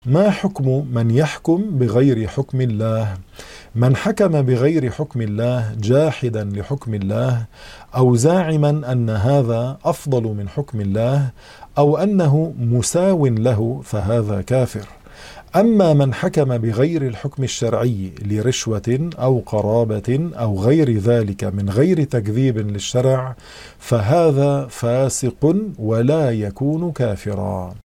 ما حكم من يحكم بغير حكم الله؟ من حكم بغير حكم الله جاحدا لحكم الله، أو زاعما أن هذا أفضل من حكم الله، أو أنه مساو له، فهذا كافر. أما من حكم بغير الحكم الشرعي لرشوة أو قرابة أو غير ذلك من غير تكذيب للشرع، فهذا فاسق ولا يكون كافرا.